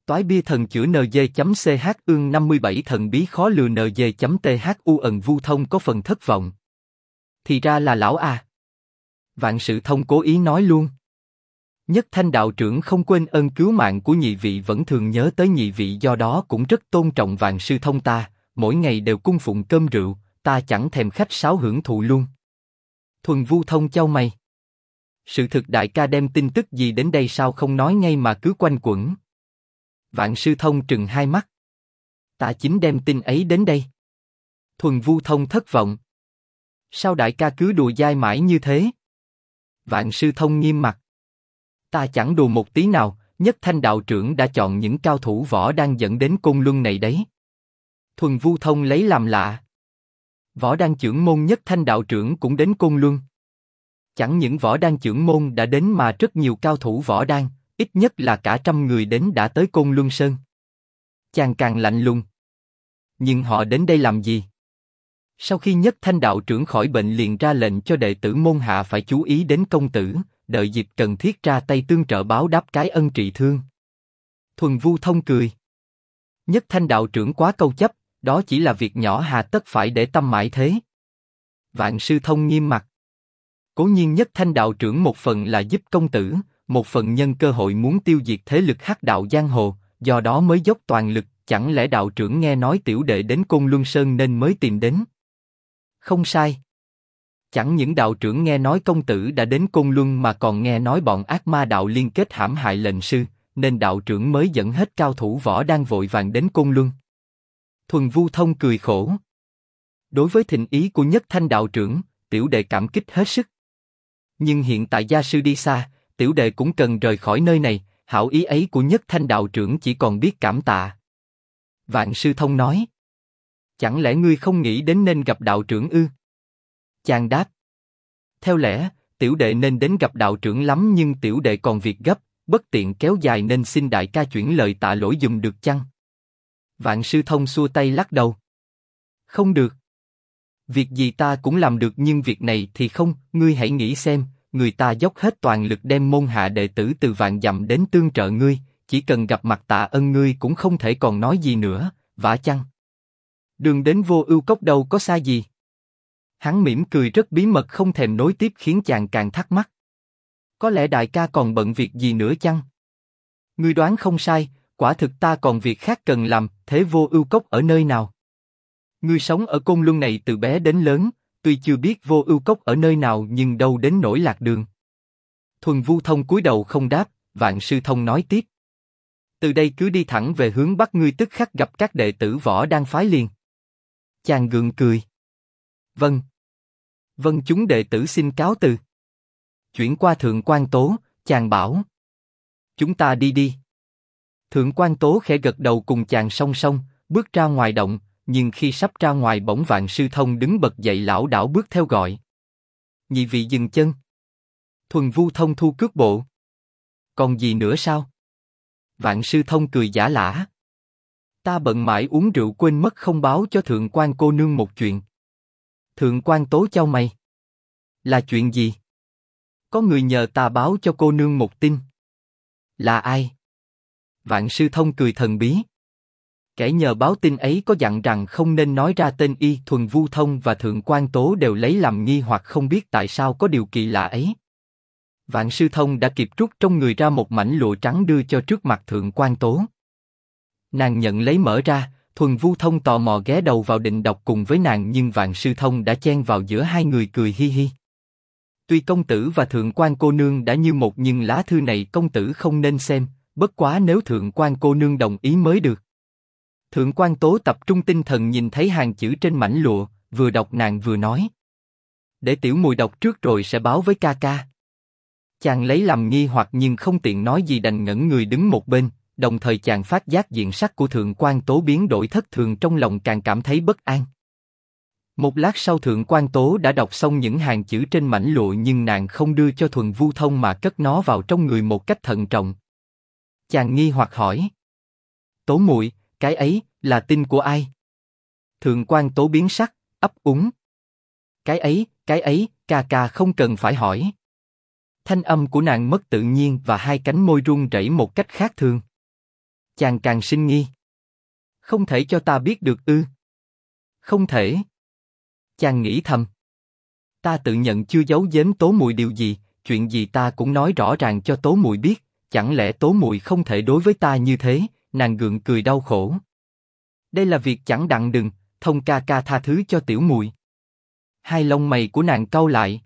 Toái bia thần chữa NG.ch ương 57 thần bí khó lừa NG.thu ẩn vu thông có phần thất vọng. Thì ra là lão à. Vạn Sự Thông cố ý nói luôn. Nhất Thanh đạo trưởng không quên ơn cứu mạng của nhị vị, vẫn thường nhớ tới nhị vị, do đó cũng rất tôn trọng Vạn Sư Thông ta, mỗi ngày đều cung phụng cơm rượu, ta chẳng thèm khách sáo hưởng thụ luôn. Thuần Vu Thông chau mày. Sự thực đại ca đem tin tức gì đến đây sao không nói ngay mà cứ quanh quẩn. Vạn Sư Thông trừng hai mắt. Ta chính đem tin ấy đến đây. Thuần Vu Thông thất vọng. Sao đại ca cứ đùa dai mãi như thế? Vạn Sư Thông nghiêm mặt. Ta chẳng đùa một tí nào, Nhất Thanh đạo trưởng đã chọn những cao thủ võ đang dẫn đến Côn Luân này đấy. Thuần Vu Thông lấy làm lạ. Võ đan trưởng môn Nhất Thanh đạo trưởng cũng đến Côn Luân. Chẳng những võ đan trưởng môn đã đến mà rất nhiều cao thủ võ đan, ít nhất là cả 100 người đến đã tới Côn Luân Sơn. Chàng càng lạnh lùng. Nhưng họ đến đây làm gì? Sau khi Nhất Thanh đạo trưởng khỏi bệnh liền ra lệnh cho đệ tử môn hạ phải chú ý đến công tử, đợi dịp cần thiết ra tay tương trợ báo đáp cái ân trị thương. Thuần Vu Thông cười. Nhất Thanh đạo trưởng quá câu chấp, đó chỉ là việc nhỏ hà tất phải để tâm mãi thế. Vạn Sư Thông nghiêm mặt. Cố nhiên Nhất Thanh đạo trưởng một phần là giúp công tử, một phần nhân cơ hội muốn tiêu diệt thế lực hắc đạo giang hồ, do đó mới dốc toàn lực. Chẳng lẽ đạo trưởng nghe nói tiểu đệ đến Côn Luân Sơn nên mới tìm đến? Không sai. Chẳng những đạo trưởng nghe nói công tử đã đến Côn Luân mà còn nghe nói bọn ác ma đạo liên kết hãm hại lệnh sư, nên đạo trưởng mới dẫn hết cao thủ võ đang vội vàng đến Côn Luân. Thuần Vu Thông cười khổ. Đối với thịnh ý của Nhất Thanh đạo trưởng, tiểu đệ cảm kích hết sức. Nhưng hiện tại gia sư đi xa, tiểu đệ cũng cần rời khỏi nơi này, hảo ý ấy của Nhất Thanh đạo trưởng chỉ còn biết cảm tạ. Vạn Sư Thông nói. Chẳng lẽ ngươi không nghĩ đến nên gặp đạo trưởng ư? Chàng đáp. Theo lẽ, tiểu đệ nên đến gặp đạo trưởng lắm, nhưng tiểu đệ còn việc gấp, bất tiện kéo dài nên xin đại ca chuyển lời tạ lỗi dùm được chăng? Vạn Sư Thông xua tay lắc đầu. Không được. Việc gì ta cũng làm được, nhưng việc này thì không. Ngươi hãy nghĩ xem, người ta dốc hết toàn lực đem môn hạ đệ tử từ vạn dặm đến tương trợ ngươi, chỉ cần gặp mặt tạ ơn ngươi cũng không thể còn nói gì nữa, vả chăng? Đường đến Vô Ưu Cốc đâu có xa gì. Hắn mỉm cười rất bí mật không thèm nối tiếp, khiến chàng càng thắc mắc. Có lẽ đại ca còn bận việc gì nữa chăng? Ngươi đoán không sai, quả thực ta còn việc khác cần làm. Thế Vô Ưu Cốc ở nơi nào? Ngươi sống ở Côn Luân này từ bé đến lớn, tuy chưa biết Vô Ưu Cốc ở nơi nào nhưng đâu đến nỗi lạc đường. Thuần Vu Thông cúi đầu không đáp. Vạn Sư Thông nói tiếp. Từ đây cứ đi thẳng về hướng bắc, ngươi tức khắc gặp các đệ tử võ đang phái liền. Chàng gượng cười. Vâng. Vâng, chúng đệ tử xin cáo từ. Chuyển qua Thượng Quan Tố, chàng bảo. Chúng ta đi đi. Thượng Quan Tố khẽ gật đầu cùng chàng song song, bước ra ngoài động, nhưng khi sắp ra ngoài bỗng Vạn Sư Thông đứng bật dậy lảo đảo bước theo gọi. Nhị vị dừng chân. Thuần Vu Thông thu cước bộ. Còn gì nữa sao? Vạn Sư Thông cười giả lả. Ta bận mãi uống rượu quên mất không báo cho Thượng Quan cô nương một chuyện. Thượng Quan Tố chau mày. Là chuyện gì? Có người nhờ ta báo cho cô nương một tin. Là ai? Vạn Sư Thông cười thần bí. Kẻ nhờ báo tin ấy có dặn rằng không nên nói ra tên y. Thuần Vu Thông và Thượng Quan Tố đều lấy làm nghi hoặc không biết tại sao có điều kỳ lạ ấy. Vạn Sư Thông đã kịp rút trong người ra một mảnh lụa trắng đưa cho trước mặt Thượng Quan Tố. Nàng nhận lấy mở ra, Thuần Vu Thông tò mò ghé đầu vào định đọc cùng với nàng, nhưng Vạn Sư Thông đã chen vào giữa hai người cười hi hi. Tuy công tử và Thượng Quan cô nương đã như một, nhưng lá thư này công tử không nên xem, bất quá nếu Thượng Quan cô nương đồng ý mới được. Thượng Quan Tố tập trung tinh thần nhìn thấy hàng chữ trên mảnh lụa, vừa đọc nàng vừa nói. Để tiểu mùi đọc trước rồi sẽ báo với ca ca. Chàng lấy làm nghi hoặc nhưng không tiện nói gì, đành ngẩn người đứng một bên, đồng thời chàng phát giác diện sắc của Thượng Quan Tố biến đổi thất thường, trong lòng càng cảm thấy bất an. Một lát sau Thượng Quan Tố đã đọc xong những hàng chữ trên mảnh lụa, nhưng nàng không đưa cho Thuần Vu Thông mà cất nó vào trong người một cách thận trọng. Chàng nghi hoặc hỏi. Tố muội, cái ấy là tin của ai? Thượng Quan Tố biến sắc, ấp úng. Cái ấy, ca ca không cần phải hỏi. Thanh âm của nàng mất tự nhiên và hai cánh môi run rẩy một cách khác thường. Chàng càng sinh nghi. Không thể cho ta biết được ư? Không thể. Chàng nghĩ thầm. Ta tự nhận chưa giấu giếm Tố Muội điều gì, chuyện gì ta cũng nói rõ ràng cho Tố Muội biết, chẳng lẽ Tố Muội không thể đối với ta như thế? Nàng gượng cười đau khổ. Đây là việc chẳng đặng đừng, Thông ca ca tha thứ cho tiểu muội. Hai lông mày của nàng cau lại.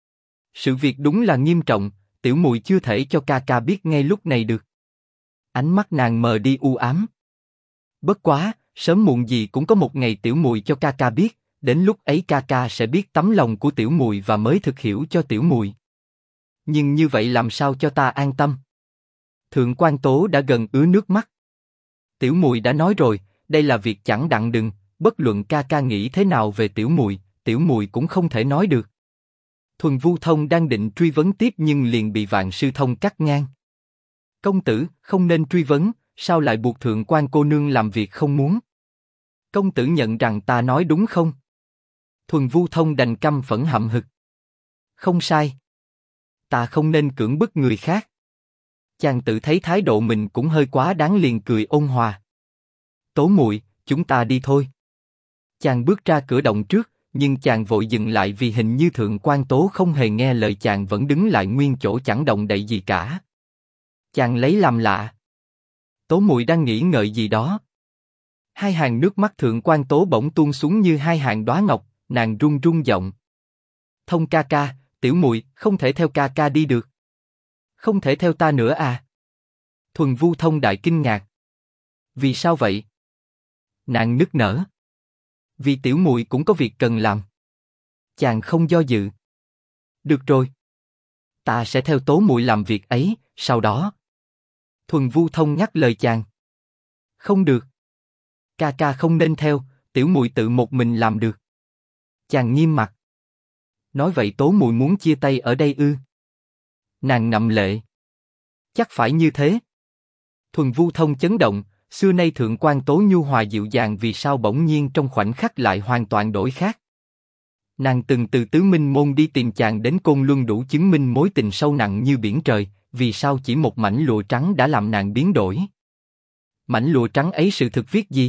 Sự việc đúng là nghiêm trọng, tiểu muội chưa thể cho ca ca biết ngay lúc này được. Ánh mắt nàng mờ đi u ám. Bất quá, sớm muộn gì cũng có một ngày tiểu muội cho ca ca biết, đến lúc ấy ca ca sẽ biết tấm lòng của tiểu muội và mới thực hiểu cho tiểu muội. Nhưng như vậy làm sao cho ta an tâm? Thượng quan Tố đã gần ứa nước mắt. Tiểu muội đã nói rồi, đây là việc chẳng đặng đừng, bất luận ca ca nghĩ thế nào về tiểu muội cũng không thể nói được. Thuần Vu Thông đang định truy vấn tiếp nhưng liền bị Vạn Sư Thông cắt ngang. Công tử, không nên truy vấn, sao lại buộc thượng quan cô nương làm việc không muốn? Công tử nhận rằng ta nói đúng không? Thuần Vu Thông đành căm phẫn hậm hực. Không sai. Ta không nên cưỡng bức người khác. Chàng tự thấy thái độ mình cũng hơi quá đáng liền cười ôn hòa. Tố muội, chúng ta đi thôi. Chàng bước ra cửa động trước, nhưng chàng vội dừng lại vì hình như thượng quan Tố không hề nghe lời chàng vẫn đứng lại nguyên chỗ chẳng động đậy gì cả. Chàng lấy làm lạ. Tố muội đang nghĩ ngợi gì đó. Hai hàng nước mắt thượng quan Tố bỗng tuôn xuống như hai hàng đóa ngọc, nàng run run giọng. Thông ca ca, tiểu muội không thể theo ca ca đi được. Không thể theo ta nữa à? Thuần Vu Thông đại kinh ngạc. Vì sao vậy? Nàng nức nở. Vì tiểu muội cũng có việc cần làm. Chàng không do dự. Được rồi. Ta sẽ theo Tố muội làm việc ấy, sau đó. Thuần Vu Thông nhắc lời chàng. Không được. Ca ca không nên theo, tiểu muội tự một mình làm được. Chàng nghiêm mặt. Nói vậy Tố muội muốn chia tay ở đây ư? Nàng ngậm lệ. Chắc phải như thế. Thuần Vu Thông chấn động, xưa nay thượng quan Tố nhu hòa dịu dàng vì sao bỗng nhiên trong khoảnh khắc lại hoàn toàn đổi khác. Nàng từng từ Tứ Minh Môn đi tìm chàng đến Côn Luân đủ chứng minh mối tình sâu nặng như biển trời, vì sao chỉ một mảnh lụa trắng đã làm nàng biến đổi? Mảnh lụa trắng ấy sự thực viết gì?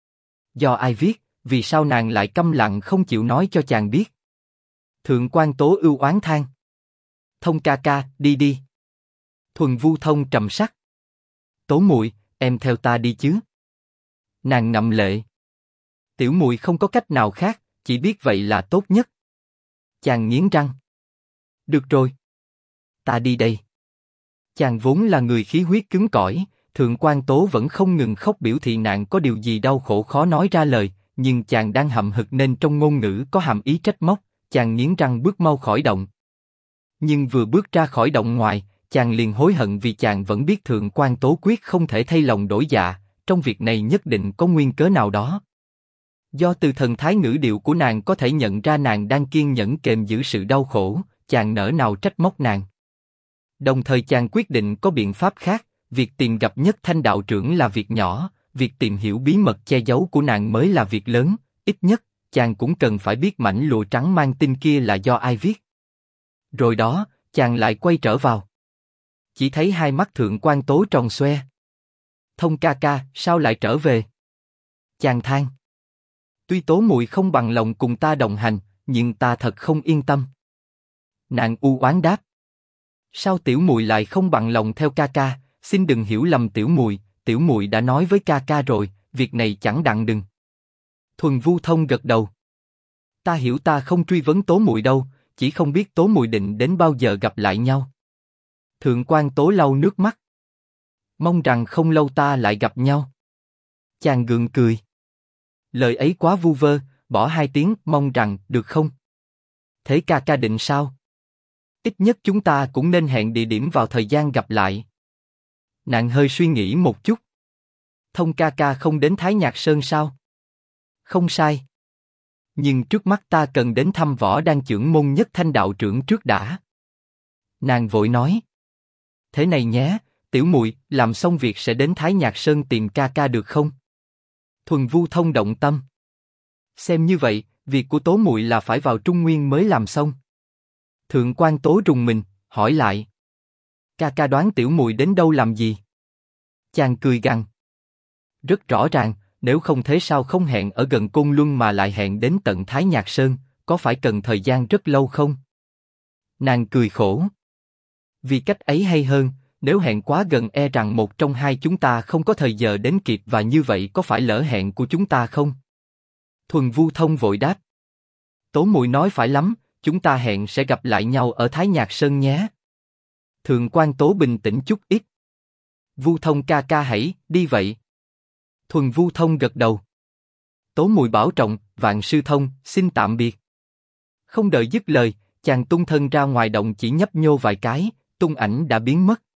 Do ai viết? Vì sao nàng lại câm lặng không chịu nói cho chàng biết? Thượng quan Tố ưu oán than. Thông ca ca, đi đi. Thuần Vu Thông trầm sắc. Tố muội, em theo ta đi chứ? Nàng ngậm lệ. Tiểu muội không có cách nào khác, chỉ biết vậy là tốt nhất. Chàng nghiến răng. Được rồi. Ta đi đây. Chàng vốn là người khí huyết cứng cỏi, thượng quan Tố vẫn không ngừng khóc biểu thị nàng có điều gì đau khổ khó nói ra lời, nhưng chàng đang hậm hực nên trong ngôn ngữ có hàm ý trách móc, chàng nghiến răng bước mau khỏi động. Nhưng vừa bước ra khỏi động ngoài, chàng liền hối hận vì chàng vẫn biết thượng quan Tố quyết không thể thay lòng đổi dạ, trong việc này nhất định có nguyên cớ nào đó. Do từ thần thái ngữ điệu của nàng có thể nhận ra nàng đang kiên nhẫn kềm giữ sự đau khổ, chàng nỡ nào trách móc nàng. Đồng thời chàng quyết định có biện pháp khác, việc tìm gặp Nhất Thanh đạo trưởng là việc nhỏ, việc tìm hiểu bí mật che giấu của nàng mới là việc lớn, ít nhất, chàng cũng cần phải biết mảnh lụa trắng mang tin kia là do ai viết. Rồi đó, chàng lại quay trở vào. Chỉ thấy hai mắt thượng quan Tố tròn xoe. Thông ca ca, sao lại trở về? Chàng than. Tuy Tố muội không bằng lòng cùng ta đồng hành, nhưng ta thật không yên tâm. Nàng u oán đáp. Sao tiểu muội lại không bằng lòng theo ca ca? Xin đừng hiểu lầm tiểu muội đã nói với ca ca rồi, việc này chẳng đặng đừng. Thuần Vu Thông gật đầu. Ta hiểu ta không truy vấn Tố muội đâu, chỉ không biết Tố muội định đến bao giờ gặp lại nhau. Thượng quan Tố lau nước mắt. Mong rằng không lâu ta lại gặp nhau. Chàng gượng cười. Lời ấy quá vu vơ, bỏ hai tiếng mong rằng được không? Thế ca ca định sao? Ít nhất chúng ta cũng nên hẹn địa điểm vào thời gian gặp lại. Nàng hơi suy nghĩ một chút. Thông ca ca không đến Thái Nhạc Sơn sao? Không sai. Nhưng trước mắt ta cần đến thăm Võ Đan Chưởng môn Nhất Thanh đạo trưởng trước đã. Nàng vội nói. Thế này nhé, tiểu muội làm xong việc sẽ đến Thái Nhạc Sơn tìm ca ca được không? Thuần Vu Thông động tâm. Xem như vậy, việc của Tố muội là phải vào Trung Nguyên mới làm xong. Thượng quan Tố rùng mình, hỏi lại. Ca ca đoán tiểu muội đến đâu làm gì? Chàng cười gằn. rất rõ ràng, nếu không thế sao không hẹn ở gần Côn Luân mà lại hẹn đến tận Thái Nhạc Sơn, có phải cần thời gian rất lâu không? Nàng cười khổ. Vì cách ấy hay hơn, nếu hẹn quá gần e rằng một trong hai chúng ta không có thời giờ đến kịp và như vậy có phải lỡ hẹn của chúng ta không? Thuần Vu Thông vội đáp. Tố muội nói phải lắm, chúng ta hẹn sẽ gặp lại nhau ở Thái Nhạc Sơn nhé. Thượng quan Tố bình tĩnh chút ít. Vu Thông ca ca hãy đi vậy. Thuần Vu Thông gật đầu. Tố muội bảo trọng, Vạn Sư Thông, xin tạm biệt. Không đợi dứt lời, chàng tung thân ra ngoài động chỉ nhấp nhô vài cái, tung ảnh đã biến mất.